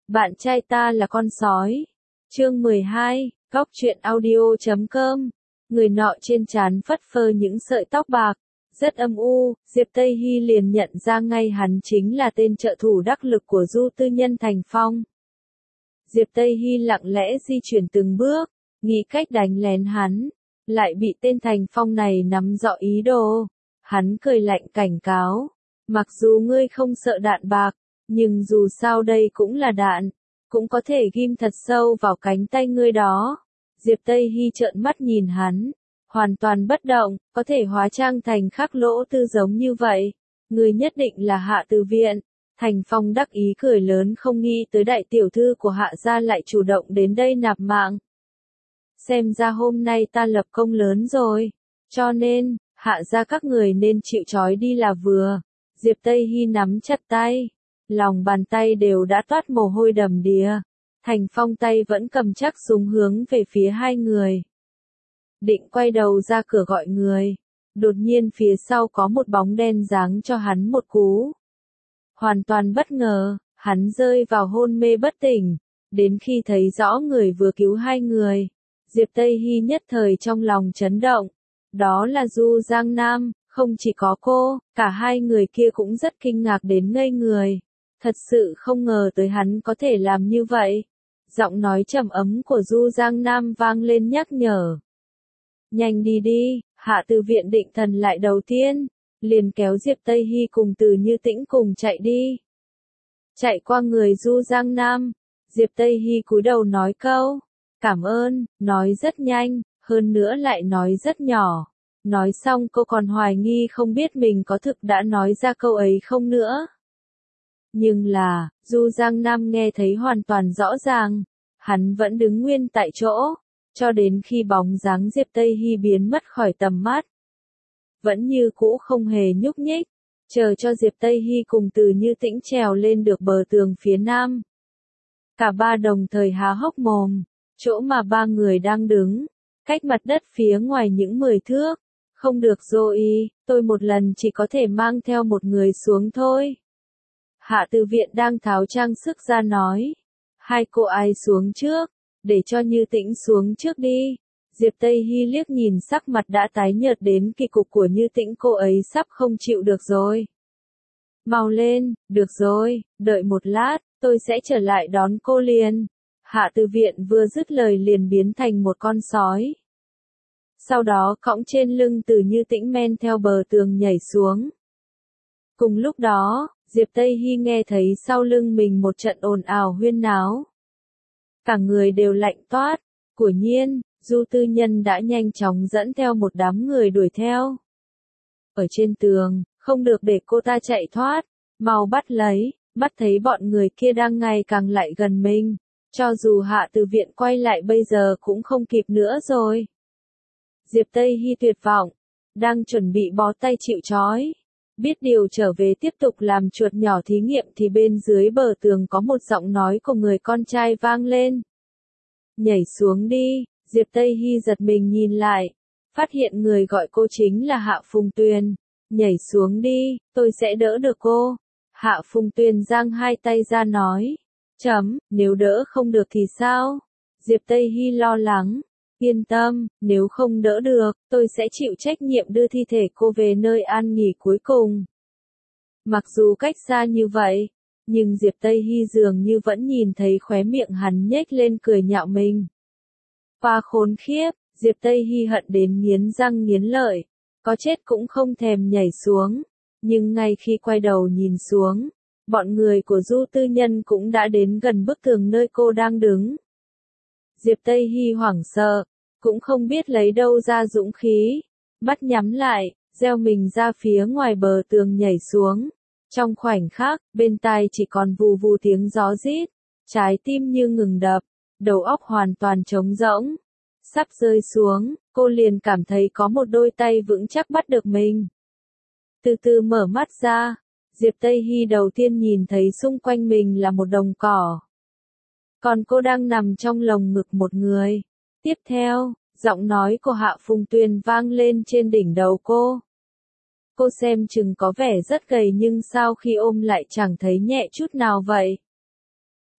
Bạn trai ta là con sói. Chương 12, Góc truyện audio.com. Người nọ trên trán phất phơ những sợi tóc bạc, rất âm u, Diệp Tây Hy liền nhận ra ngay hắn chính là tên trợ thủ đắc lực của Du Tư Nhân Thành Phong. Diệp Tây Hy lặng lẽ di chuyển từng bước, nghĩ cách đánh lén hắn, lại bị tên Thành Phong này nắm rõ ý đồ. Hắn cười lạnh cảnh cáo, mặc dù ngươi không sợ đạn bạc, nhưng dù sao đây cũng là đạn, cũng có thể ghim thật sâu vào cánh tay ngươi đó. Diệp Tây Hy trợn mắt nhìn hắn, hoàn toàn bất động, có thể hóa trang thành Khắc Lỗ Tư giống như vậy. Ngươi nhất định là Hạ Từ Viện. Thành Phong đắc ý cười lớn, không nghĩ tới đại tiểu thư của Hạ gia lại chủ động đến đây nạp mạng. Xem ra hôm nay ta lập công lớn rồi, cho nên, Hạ gia các người nên chịu trói đi là vừa. Diệp Tây Hy nắm chặt tay, lòng bàn tay đều đã toát mồ hôi đầm đìa. Thành Phong tay vẫn cầm chắc súng hướng về phía hai người. Định quay đầu ra cửa gọi người. Đột nhiên phía sau có một bóng đen giáng cho hắn một cú. Hoàn toàn bất ngờ, hắn rơi vào hôn mê bất tỉnh. Đến khi thấy rõ người vừa cứu hai người, Diệp Tây Hy nhất thời trong lòng chấn động. Đó là Du Giang Nam, không chỉ có cô, cả hai người kia cũng rất kinh ngạc đến ngây người. Thật sự không ngờ tới hắn có thể làm như vậy. Giọng nói trầm ấm của Du Giang Nam vang lên nhắc nhở. Nhanh đi đi, Hạ Từ Viện định thần lại đầu tiên, liền kéo Diệp Tây Hy cùng Từ Như Tĩnh cùng chạy đi. Chạy qua người Du Giang Nam, Diệp Tây Hy cúi đầu nói câu, cảm ơn, nói rất nhanh, hơn nữa lại nói rất nhỏ. Nói xong cô còn hoài nghi không biết mình có thực đã nói ra câu ấy không nữa. Nhưng là, Du Giang Nam nghe thấy hoàn toàn rõ ràng, hắn vẫn đứng nguyên tại chỗ, cho đến khi bóng dáng Diệp Tây Hy biến mất khỏi tầm mắt. Vẫn như cũ không hề nhúc nhích, chờ cho Diệp Tây Hy cùng Từ Như Tĩnh trèo lên được bờ tường phía nam. Cả ba đồng thời há hốc mồm, chỗ mà ba người đang đứng, cách mặt đất phía ngoài những 10 thước. Không được rồi, tôi một lần chỉ có thể mang theo một người xuống thôi. Hạ Từ Viện đang tháo trang sức ra nói. Hai cô ai xuống trước, để cho Như Tĩnh xuống trước đi. Diệp Tây Hy liếc nhìn sắc mặt đã tái nhợt đến kỳ cục của Như Tĩnh, cô ấy sắp không chịu được rồi. Mau lên, được rồi, đợi một lát, tôi sẽ trở lại đón cô liền. Hạ Từ Viện vừa dứt lời liền biến thành một con sói. Sau đó cõng trên lưng Từ Như Tĩnh men theo bờ tường nhảy xuống. Cùng lúc đó, Diệp Tây Hy nghe thấy sau lưng mình một trận ồn ào huyên náo. Cả người đều lạnh toát, quả nhiên, Du Tư Nhân đã nhanh chóng dẫn theo một đám người đuổi theo. Ở trên tường, không được để cô ta chạy thoát, mau bắt lấy, bắt thấy bọn người kia đang ngày càng lại gần mình. Cho dù Hạ Từ Viện quay lại bây giờ cũng không kịp nữa rồi. Diệp Tây Hy tuyệt vọng, đang chuẩn bị bó tay chịu trói. Biết điều trở về tiếp tục làm chuột nhỏ thí nghiệm thì bên dưới bờ tường có một giọng nói của người con trai vang lên. Nhảy xuống đi, Diệp Tây Hy giật mình nhìn lại, phát hiện người gọi cô chính là Hạ Phùng Tuyền. Nhảy xuống đi, tôi sẽ đỡ được cô. Hạ Phùng Tuyền giang hai tay ra nói. Nếu đỡ không được thì sao? Diệp Tây Hy lo lắng. Yên tâm, nếu không đỡ được, tôi sẽ chịu trách nhiệm đưa thi thể cô về nơi an nghỉ cuối cùng. Mặc dù cách xa như vậy, nhưng Diệp Tây Hy dường như vẫn nhìn thấy khóe miệng hắn nhếch lên cười nhạo mình. Pha khốn khiếp, Diệp Tây Hy hận đến nghiến răng nghiến lợi, có chết cũng không thèm nhảy xuống. Nhưng ngay khi quay đầu nhìn xuống, bọn người của Du Tư Nhân cũng đã đến gần bức tường nơi cô đang đứng. Diệp Tây Hy hoảng sợ, cũng không biết lấy đâu ra dũng khí, mắt nhắm lại, gieo mình ra phía ngoài bờ tường nhảy xuống. Trong khoảnh khắc, bên tai chỉ còn vù vù tiếng gió rít, trái tim như ngừng đập, đầu óc hoàn toàn trống rỗng. Sắp rơi xuống, cô liền cảm thấy có một đôi tay vững chắc bắt được mình. Từ từ mở mắt ra, Diệp Tây Hy đầu tiên nhìn thấy xung quanh mình là một đồng cỏ. Còn cô đang nằm trong lồng ngực một người. Tiếp theo, giọng nói của Hạ Phùng Tuyền vang lên trên đỉnh đầu cô. Cô xem chừng có vẻ rất gầy nhưng sao khi ôm lại chẳng thấy nhẹ chút nào vậy.